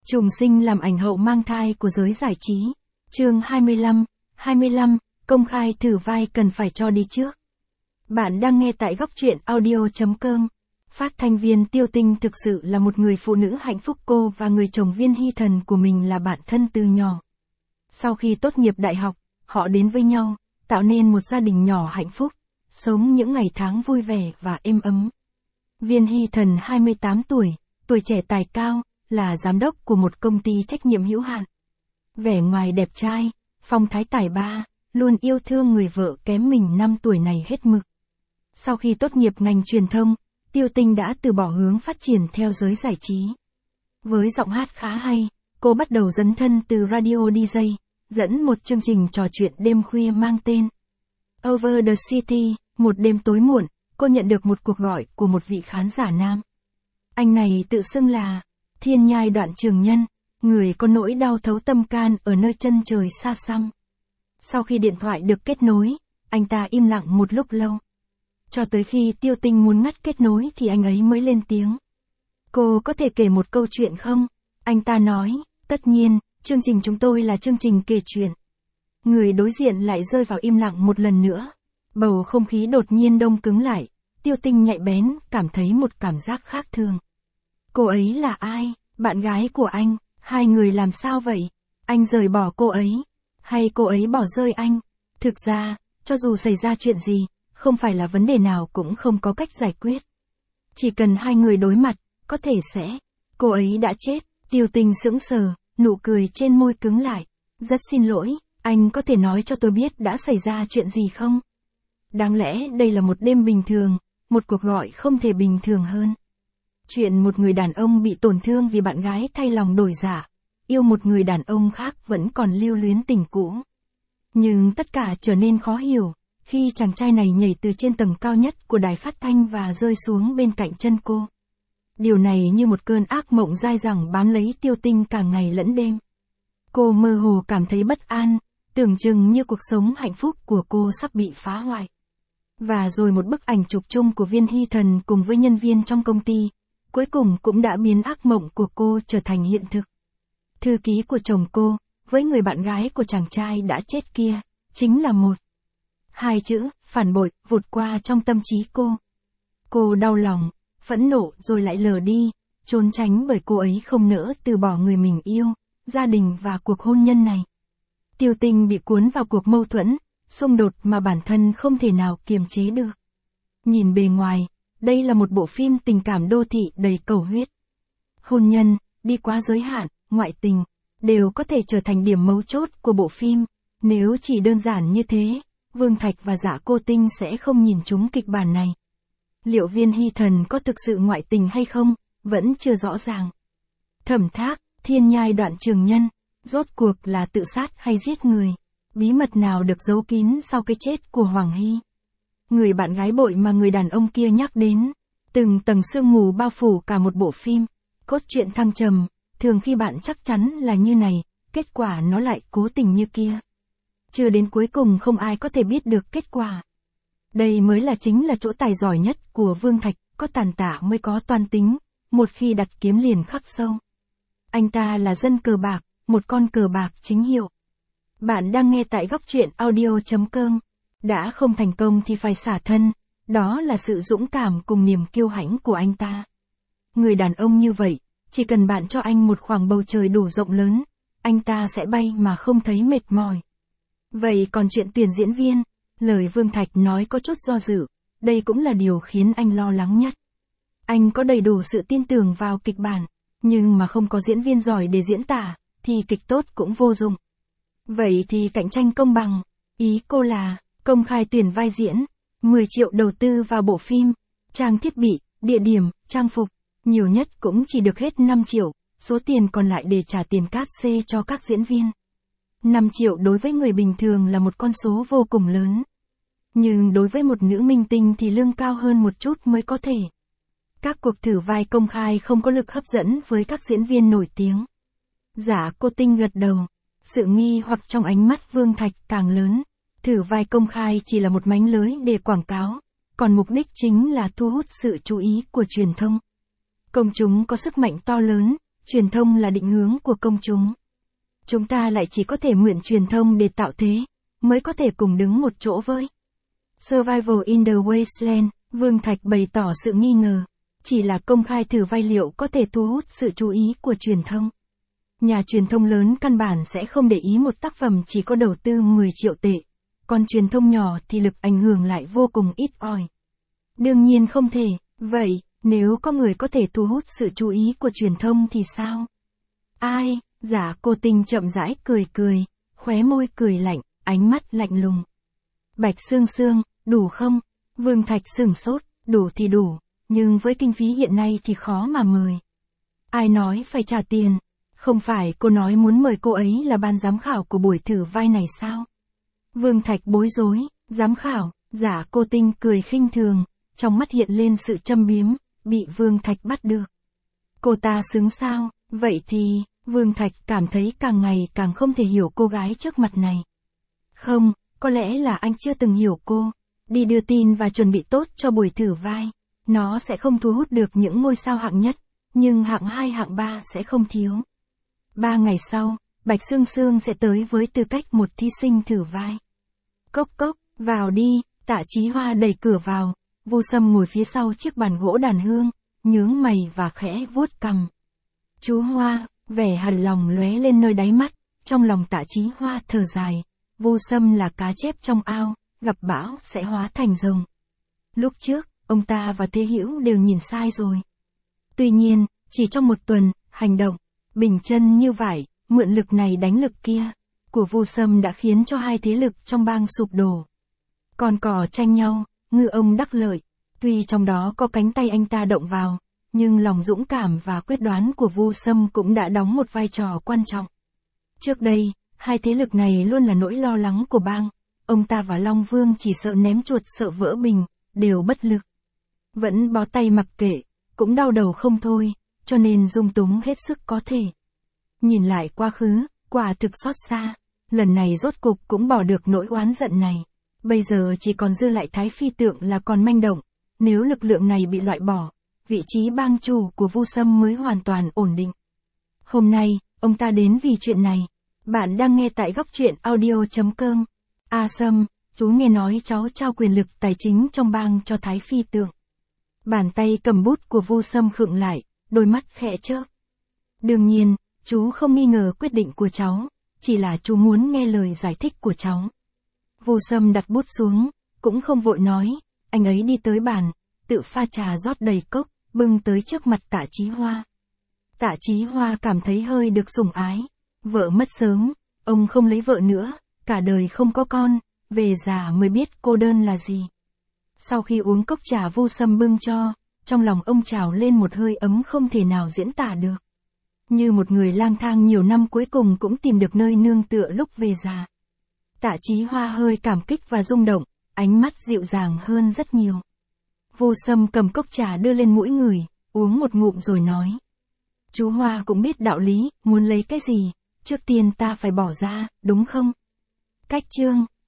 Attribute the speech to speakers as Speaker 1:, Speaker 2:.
Speaker 1: Trùng sinh làm ảnh hậu mang thai của giới giải trí. Chương 25, công khai thử vai cần phải cho đi trước. Bạn đang nghe tại góc truyện audio.com. Phát thanh viên Tiêu Tinh thực sự là một người phụ nữ hạnh phúc, cô và người chồng Viên Hy Thần của mình là bạn thân từ nhỏ. Sau khi tốt nghiệp đại học, họ đến với nhau, tạo nên một gia đình nhỏ hạnh phúc, sống những ngày tháng vui vẻ và êm ấm. Viên Hy Thần 28 tuổi trẻ tài cao, là giám đốc của một công ty trách nhiệm hữu hạn. Vẻ ngoài đẹp trai, phong thái tài ba, luôn yêu thương người vợ kém mình 5 tuổi này hết mực. Sau khi tốt nghiệp ngành truyền thông, Tiêu Tinh đã từ bỏ hướng phát triển theo giới giải trí. Với giọng hát khá hay, cô bắt đầu dấn thân từ radio DJ, dẫn một chương trình trò chuyện đêm khuya mang tên Over the City. Một đêm tối muộn, cô nhận được một cuộc gọi của một vị khán giả nam. Anh này tự xưng là Thiên Nhai Đoạn Trường Nhân, người có nỗi đau thấu tâm can ở nơi chân trời xa xăm. Sau khi điện thoại được kết nối, anh ta im lặng một lúc lâu. Cho tới khi Tiêu Tinh muốn ngắt kết nối thì anh ấy mới lên tiếng. Cô có thể kể một câu chuyện không? Anh ta nói, tất nhiên, chương trình chúng tôi là chương trình kể chuyện. Người đối diện lại rơi vào im lặng một lần nữa. Bầu không khí đột nhiên đông cứng lại. Tiêu Tinh nhạy bén, cảm thấy một cảm giác khác thường. Cô ấy là ai? Bạn gái của anh? Hai người làm sao vậy? Anh rời bỏ cô ấy? Hay cô ấy bỏ rơi anh? Thực ra, cho dù xảy ra chuyện gì, không phải là vấn đề nào cũng không có cách giải quyết. Chỉ cần hai người đối mặt, có thể sẽ. Cô ấy đã chết. Tiêu Tinh sững sờ, nụ cười trên môi cứng lại. Rất xin lỗi, anh có thể nói cho tôi biết đã xảy ra chuyện gì không? Đáng lẽ đây là một đêm bình thường, một cuộc gọi không thể bình thường hơn. Chuyện một người đàn ông bị tổn thương vì bạn gái thay lòng đổi dạ, yêu một người đàn ông khác vẫn còn lưu luyến tình cũ. Nhưng tất cả trở nên khó hiểu, khi chàng trai này nhảy từ trên tầng cao nhất của đài phát thanh và rơi xuống bên cạnh chân cô. Điều này như một cơn ác mộng dai dẳng bám lấy Tiêu Tinh cả ngày lẫn đêm. Cô mơ hồ cảm thấy bất an, tưởng chừng như cuộc sống hạnh phúc của cô sắp bị phá hoại. Và rồi một bức ảnh chụp chung của Viên Hy Thần cùng với nhân viên trong công ty, cuối cùng cũng đã biến ác mộng của cô trở thành hiện thực. Thư ký của chồng cô, với người bạn gái của chàng trai đã chết kia, chính là hai chữ, phản bội, vụt qua trong tâm trí cô. Cô đau lòng, phẫn nộ rồi lại lờ đi, trốn tránh bởi cô ấy không nỡ từ bỏ người mình yêu, gia đình và cuộc hôn nhân này. Tiêu Tinh bị cuốn vào cuộc mâu thuẫn, xung đột mà bản thân không thể nào kiềm chế được. Nhìn bề ngoài, đây là một bộ phim tình cảm đô thị đầy cầu huyết. Hôn nhân, đi quá giới hạn, ngoại tình, đều có thể trở thành điểm mấu chốt của bộ phim. Nếu chỉ đơn giản như thế, Vương Thạch và Dạ Cô Tinh sẽ không nhìn trúng kịch bản này. Liệu Viên Hy Thần có thực sự ngoại tình hay không, vẫn chưa rõ ràng. Thẩm Thác, Thiên Nhai Đoạn Trường Nhân, rốt cuộc là tự sát hay giết người? Bí mật nào được giấu kín sau cái chết của Hoàng Hy? Người bạn gái bội mà người đàn ông kia nhắc đến. Từng tầng sương mù bao phủ cả một bộ phim. Cốt truyện thăng trầm, thường khi bạn chắc chắn là như này, kết quả nó lại cố tình như kia. Chưa đến cuối cùng không ai có thể biết được kết quả. Đây mới là chính là chỗ tài giỏi nhất của Vương Thạch, có tàn tả mới có toan tính, một khi đặt kiếm liền khắc sâu. Anh ta là dân cờ bạc, một con cờ bạc chính hiệu. Bạn đang nghe tại góc truyện audio.com. Đã không thành công thì phải xả thân, đó là sự dũng cảm cùng niềm kiêu hãnh của anh ta. Người đàn ông như vậy, chỉ cần bạn cho anh một khoảng bầu trời đủ rộng lớn, anh ta sẽ bay mà không thấy mệt mỏi. Vậy còn chuyện tuyển diễn viên, lời Vương Thạch nói có chút do dự, đây cũng là điều khiến anh lo lắng nhất. Anh có đầy đủ sự tin tưởng vào kịch bản, nhưng mà không có diễn viên giỏi để diễn tả, thì kịch tốt cũng vô dụng. Vậy thì cạnh tranh công bằng, ý cô là công khai tuyển vai diễn, 10 triệu đầu tư vào bộ phim, trang thiết bị, địa điểm, trang phục, nhiều nhất cũng chỉ được hết 5 triệu, số tiền còn lại để trả tiền cát xê cho các diễn viên. 5 triệu đối với người bình thường là một con số vô cùng lớn. Nhưng đối với một nữ minh tinh thì lương cao hơn một chút mới có thể. Các cuộc thử vai công khai không có lực hấp dẫn với các diễn viên nổi tiếng. Dạ Cô Tinh gật đầu. Sự nghi hoặc trong ánh mắt Vương Thạch càng lớn. Thử vai công khai chỉ là một mánh lới để quảng cáo, còn mục đích chính là thu hút sự chú ý của truyền thông. Công chúng có sức mạnh to lớn, Truyền thông là định hướng của công chúng. Chúng ta lại chỉ có thể mượn truyền thông để tạo thế, mới có thể cùng đứng một chỗ với Survival in the Wasteland. Vương Thạch bày tỏ sự nghi ngờ, chỉ là công khai thử vai liệu có thể thu hút sự chú ý của truyền thông. Nhà truyền thông lớn căn bản sẽ không để ý một tác phẩm chỉ có đầu tư 10 triệu tệ, còn truyền thông nhỏ thì lực ảnh hưởng lại vô cùng ít ỏi. Đương nhiên không thể, vậy, nếu có người có thể thu hút sự chú ý của truyền thông thì sao? Ai? Giả Cô Tinh chậm rãi cười, khóe môi cười lạnh, ánh mắt lạnh lùng. Bạch Sương Sương, đủ không? Vương Thạch sửng sốt, đủ thì đủ, nhưng với kinh phí hiện nay thì khó mà mời. Ai nói phải trả tiền? Không phải cô nói muốn mời cô ấy là ban giám khảo của buổi thử vai này sao? Vương Thạch bối rối, giám khảo, Giả Cô Tinh cười khinh thường, trong mắt hiện lên sự châm biếm, bị Vương Thạch bắt được. Cô ta xứng sao? Vậy thì, Vương Thạch cảm thấy càng ngày càng không thể hiểu cô gái trước mặt này. Không, có lẽ là anh chưa từng hiểu cô. Đi đưa tin và chuẩn bị tốt cho buổi thử vai. Nó sẽ không thu hút được những ngôi sao hạng nhất, nhưng hạng 2 hạng 3 sẽ không thiếu. 3 ngày sau, Bạch Sương Sương sẽ tới với tư cách một thí sinh thử vai. Cốc cốc, vào đi, Tạ Chí Hoa đẩy cửa vào, Vu Sâm ngồi phía sau chiếc bàn gỗ đàn hương, nhướng mày và khẽ vuốt cằm. Chú Hoa, vẻ hằn lòng lóe lên nơi đáy mắt, trong lòng Tạ Chí Hoa thở dài, Vu Sâm là cá chép trong ao, gặp bão sẽ hóa thành rồng. Lúc trước, ông ta và Thế Hữu đều nhìn sai rồi. Tuy nhiên, chỉ trong một tuần, hành động, bình chân như vải, mượn lực này đánh lực kia, của Vu Sâm đã khiến cho hai thế lực trong bang sụp đổ. Con cò tranh nhau, ngư ông đắc lợi, tuy trong đó có cánh tay anh ta động vào, nhưng lòng dũng cảm và quyết đoán của Vu Sâm cũng đã đóng một vai trò quan trọng. Trước đây, hai thế lực này luôn là nỗi lo lắng của bang, ông ta và Long Vương chỉ sợ ném chuột sợ vỡ bình, đều bất lực. Vẫn bó tay mặc kệ, cũng đau đầu không thôi, cho nên dung túng hết sức có thể. Nhìn lại quá khứ, quả thực xót xa, lần này rốt cục cũng bỏ được nỗi oán giận này. Bây giờ chỉ còn dư lại Thái Phi Tượng là còn manh động, nếu lực lượng này bị loại bỏ, vị trí bang chủ của Vu Sâm mới hoàn toàn ổn định. Hôm nay, ông ta đến vì chuyện này. Bạn đang nghe tại góc truyện audio.com. A Sâm, chú nghe nói cháu trao quyền lực tài chính trong bang cho Thái Phi Tượng. Bàn tay cầm bút của Vu Sâm khựng lại, đôi mắt khẽ chớp. Đương nhiên, chú không nghi ngờ quyết định của cháu, chỉ là chú muốn nghe lời giải thích của cháu. Vu Sâm đặt bút xuống, cũng không vội nói, anh ấy đi tới bàn, tự pha trà rót đầy cốc, bưng tới trước mặt Tạ Chí Hoa. Tạ Chí Hoa cảm thấy hơi được sủng ái, vợ mất sớm, ông không lấy vợ nữa, cả đời không có con, về già mới biết cô đơn là gì. Sau khi uống cốc trà Vu Sâm bưng cho, trong lòng ông trào lên một hơi ấm không thể nào diễn tả được. Như một người lang thang nhiều năm cuối cùng cũng tìm được nơi nương tựa lúc về già. Tạ Chí Hoa hơi cảm kích và rung động, ánh mắt dịu dàng hơn rất nhiều. Vu Sâm cầm cốc trà đưa lên mũi người, uống một ngụm rồi nói. Chú Hoa cũng biết đạo lý, muốn lấy cái gì, trước tiên ta phải bỏ ra, đúng không? Cách chương